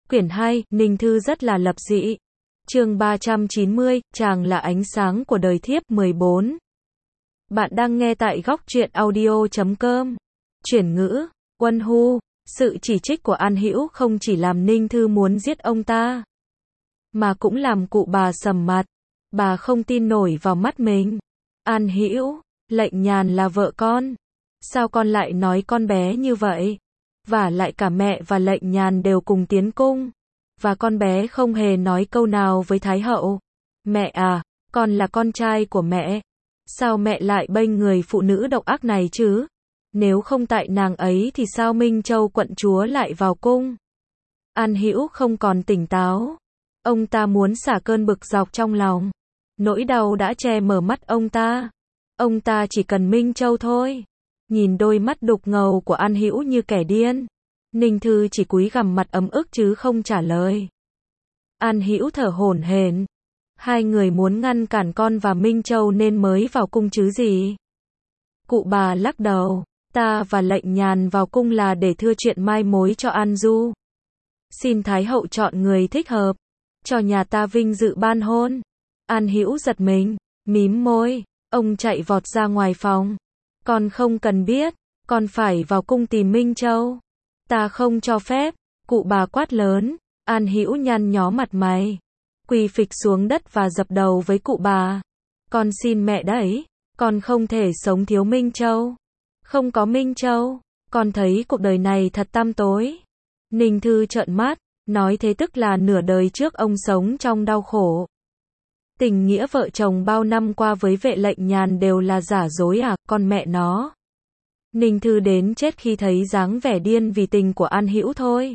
Quyển 2, Ninh Thư rất là lập dị. Chương 390, chàng là ánh sáng của đời thiếp 14. Bạn đang nghe tại góc truyện audio.com. Chuyển ngữ, Uân Hu, sự chỉ trích của An Hữu không chỉ làm Ninh Thư muốn giết ông ta, mà cũng làm cụ bà sầm mặt. Bà không tin nổi vào mắt mình. An Hữu, Lệnh Nhàn là vợ con. Sao con lại nói con bé như vậy? Và lại cả mẹ và Lệnh Nhàn đều cùng tiến cung. Và con bé không hề nói câu nào với Thái hậu. Mẹ à, con là con trai của mẹ. Sao mẹ lại bênh người phụ nữ độc ác này chứ? Nếu không tại nàng ấy thì sao Minh Châu quận chúa lại vào cung? An Hữu không còn tỉnh táo. Ông ta muốn xả cơn bực dọc trong lòng. Nỗi đau đã che mở mắt ông ta. Ông ta chỉ cần Minh Châu thôi. Nhìn đôi mắt đục ngầu của An Hữu như kẻ điên, Ninh Thư chỉ cúi gằm mặt ấm ức chứ không trả lời. An Hữu thở hổn hển. Hai người muốn ngăn cản con và Minh Châu nên mới vào cung chứ gì. Cụ bà lắc đầu. Ta và Lệnh Nhàn vào cung là để thưa chuyện mai mối cho An Du. Xin Thái hậu chọn người thích hợp, cho nhà ta vinh dự ban hôn. An Hữu giật mình, mím môi, ông chạy vọt ra ngoài phòng. Con không cần biết, con phải vào cung tìm Minh Châu. Ta không cho phép, cụ bà quát lớn. An Hữu nhăn nhó mặt mày, quỳ phịch xuống đất và dập đầu với cụ bà. Con xin mẹ đấy, con không thể sống thiếu Minh Châu. Không có Minh Châu, con thấy cuộc đời này thật tăm tối. Ninh Thư trợn mắt, nói thế tức là nửa đời trước ông sống trong đau khổ. Tình nghĩa vợ chồng bao năm qua với vệ Lệnh Nhàn đều là giả dối à, con mẹ nó. Ninh Thư đến chết khi thấy dáng vẻ điên vì tình của An Hữu thôi.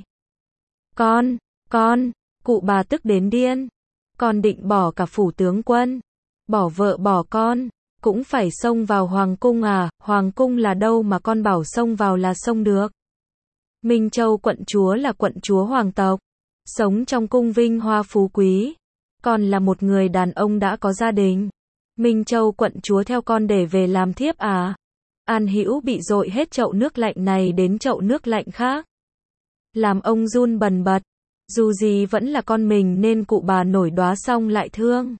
Con, cụ bà tức đến điên. Con định bỏ cả phủ tướng quân, bỏ vợ bỏ con, cũng phải xông vào hoàng cung à? Hoàng cung là đâu mà con bảo xông vào là xông được? Minh Châu quận chúa là quận chúa hoàng tộc, sống trong cung vinh hoa phú quý. Con là một người đàn ông đã có gia đình. Minh Châu quận chúa theo con để về làm thiếp à? An Hữu bị dội hết chậu nước lạnh này đến chậu nước lạnh khác, làm ông run bần bật. Dù gì vẫn là con mình nên cụ bà nổi đoá xong lại thương.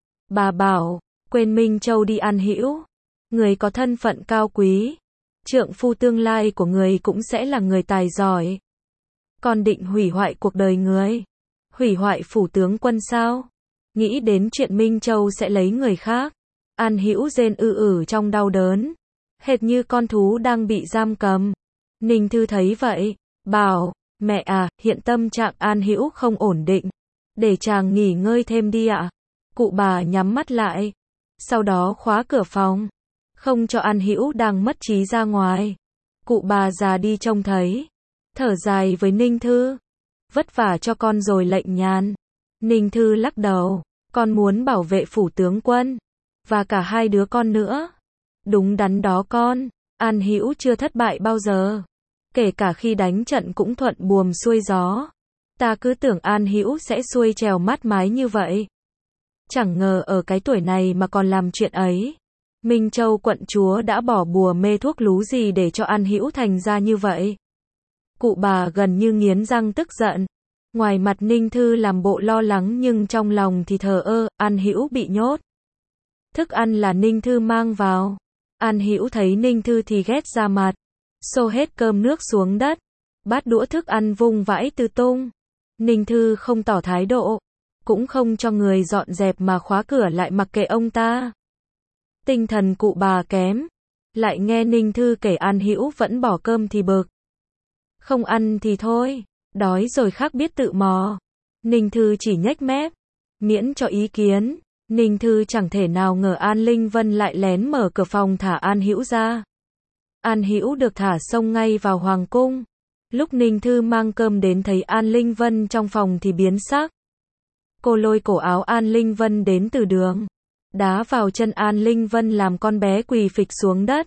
Bà bảo, quên Minh Châu đi An Hữu. Người có thân phận cao quý, trượng phu tương lai của người cũng sẽ là người tài giỏi. Con định hủy hoại cuộc đời người, hủy hoại phủ tướng quân sao? Nghĩ đến chuyện Minh Châu sẽ lấy người khác, An Hữu rên trong đau đớn, hệt như con thú đang bị giam cầm. Ninh Thư thấy vậy, bảo, mẹ à, hiện tâm trạng An Hữu không ổn định, để chàng nghỉ ngơi thêm đi ạ. Cụ bà nhắm mắt lại, sau đó khóa cửa phòng, không cho An Hữu đang mất trí ra ngoài. Cụ bà già đi trông thấy, thở dài với Ninh Thư. Vất vả cho con rồi Lệnh Nhàn. Ninh Thư lắc đầu, con muốn bảo vệ phủ tướng quân, và cả hai đứa con nữa. Đúng đắn đó con, An Hữu chưa thất bại bao giờ. Kể cả khi đánh trận cũng thuận buồm xuôi gió. Ta cứ tưởng An Hữu sẽ xuôi trèo mát mái như vậy. Chẳng ngờ ở cái tuổi này mà còn làm chuyện ấy. Minh Châu quận chúa đã bỏ bùa mê thuốc lú gì để cho An Hữu thành ra như vậy. Cụ bà gần như nghiến răng tức giận. Ngoài mặt Ninh Thư làm bộ lo lắng nhưng trong lòng thì thờ ơ. An Hữu bị nhốt. Thức ăn là Ninh Thư mang vào. An Hữu thấy Ninh Thư thì ghét ra mặt, xô hết cơm nước xuống đất, bát đũa thức ăn vung vãi tứ tung. Ninh Thư không tỏ thái độ, cũng không cho người dọn dẹp mà khóa cửa lại mặc kệ ông ta. Tinh thần cụ bà kém, lại nghe Ninh Thư kể An Hữu vẫn bỏ cơm thì bực. Không ăn thì thôi, đói rồi khác biết tự mò. Ninh Thư chỉ nhếch mép, miễn cho ý kiến. Ninh Thư chẳng thể nào ngờ An Linh Vân lại lén mở cửa phòng thả An Hữu ra. An Hữu được thả xông ngay vào hoàng cung. Lúc Ninh Thư mang cơm đến thấy An Linh Vân trong phòng thì biến sắc. Cô lôi cổ áo An Linh Vân đến từ đường, đá vào chân An Linh Vân làm con bé quỳ phịch xuống đất.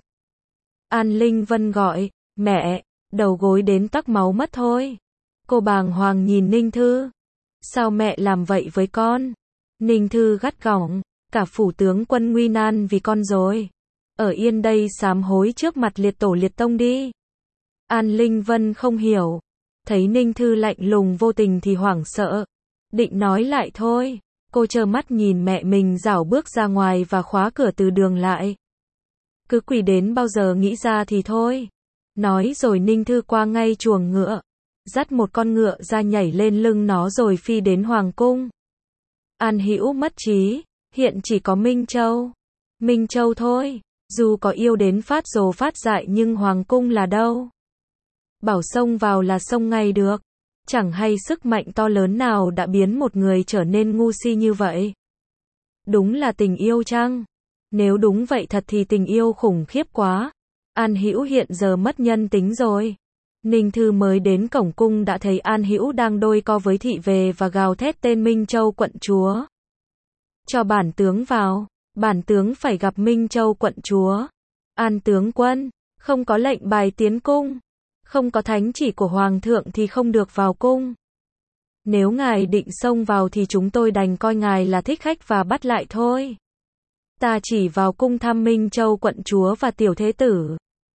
An Linh Vân gọi, mẹ, đầu gối đến tắc máu mất thôi. Cô bàng hoàng nhìn Ninh Thư. Sao mẹ làm vậy với con? Ninh Thư gắt gỏng, cả phủ tướng quân nguy nan vì con rồi. Ở yên đây sám hối trước mặt liệt tổ liệt tông đi. An Linh Vân không hiểu. Thấy Ninh Thư lạnh lùng vô tình thì hoảng sợ. Định nói lại thôi. Cô trơ mắt nhìn mẹ mình rảo bước ra ngoài và khóa cửa từ đường lại. Cứ quỳ đến bao giờ nghĩ ra thì thôi. Nói rồi Ninh Thư qua ngay chuồng ngựa. Dắt một con ngựa ra nhảy lên lưng nó rồi phi đến hoàng cung. An Hữu mất trí. Hiện chỉ có Minh Châu. Minh Châu thôi. Dù có yêu đến phát rồ phát dại nhưng hoàng cung là đâu. Bảo xông vào là xông ngay được. Chẳng hay sức mạnh to lớn nào đã biến một người trở nên ngu si như vậy. Đúng là tình yêu chăng? Nếu đúng vậy thật thì tình yêu khủng khiếp quá. An Hữu hiện giờ mất nhân tính rồi. Ninh Thư mới đến cổng cung đã thấy An Hữu đang đôi co với thị vệ và gào thét tên Minh Châu quận chúa. Cho bản tướng vào. Bản tướng phải gặp Minh Châu quận chúa. An tướng quân, không có lệnh bài tiến cung. Không có thánh chỉ của hoàng thượng thì không được vào cung. Nếu ngài định xông vào thì chúng tôi đành coi ngài là thích khách và bắt lại thôi. Ta chỉ vào cung thăm Minh Châu quận chúa và tiểu thế tử.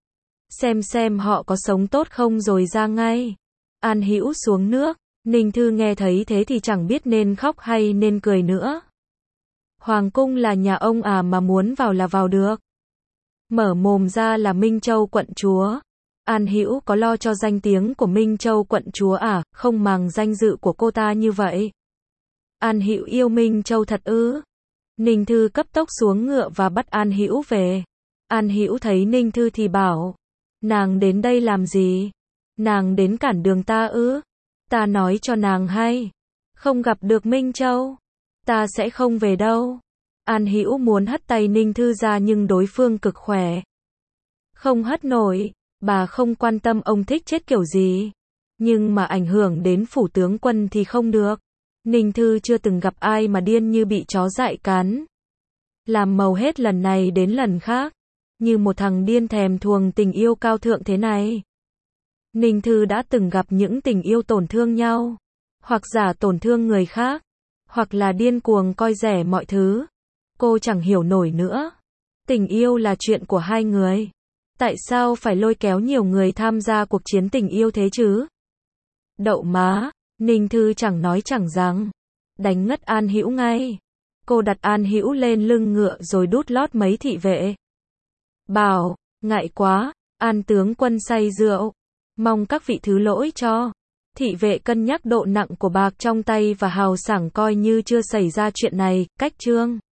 Xem họ có sống tốt không rồi ra ngay. An Hữu xuống nước. Ninh Thư nghe thấy thế thì chẳng biết nên khóc hay nên cười nữa. Hoàng cung là nhà ông à, mà muốn vào là vào được. Mở mồm ra là Minh Châu quận chúa. An Hữu có lo cho danh tiếng của Minh Châu quận chúa à, không màng danh dự của cô ta như vậy. An Hữu yêu Minh Châu thật ư? Ninh Thư cấp tốc xuống ngựa và bắt An Hữu về. An Hữu thấy Ninh Thư thì bảo, nàng đến đây làm gì? Nàng đến cản đường ta ư? Ta nói cho nàng hay, không gặp được Minh Châu, ta sẽ không về đâu. An Hữu muốn hất tay Ninh Thư ra nhưng đối phương cực khỏe. Không hất nổi, bà không quan tâm ông thích chết kiểu gì. Nhưng mà ảnh hưởng đến phủ tướng quân thì không được. Ninh Thư chưa từng gặp ai mà điên như bị chó dại cắn. Làm màu hết lần này đến lần khác. Như một thằng điên thèm thuồng tình yêu cao thượng thế này. Ninh Thư đã từng gặp những tình yêu tổn thương nhau. Hoặc giả tổn thương người khác. Hoặc là điên cuồng coi rẻ mọi thứ. Cô chẳng hiểu nổi nữa. Tình yêu là chuyện của hai người. Tại sao phải lôi kéo nhiều người tham gia cuộc chiến tình yêu thế chứ? Đậu má, Ninh Thư chẳng nói chẳng rằng. Đánh ngất An Hữu ngay. Cô đặt An Hữu lên lưng ngựa rồi đút lót mấy thị vệ. Bảo, ngại quá, An tướng quân say rượu. Mong các vị thứ lỗi cho. Thị vệ cân nhắc độ nặng của bạc trong tay và hào sảng coi như chưa xảy ra chuyện này, cách chương.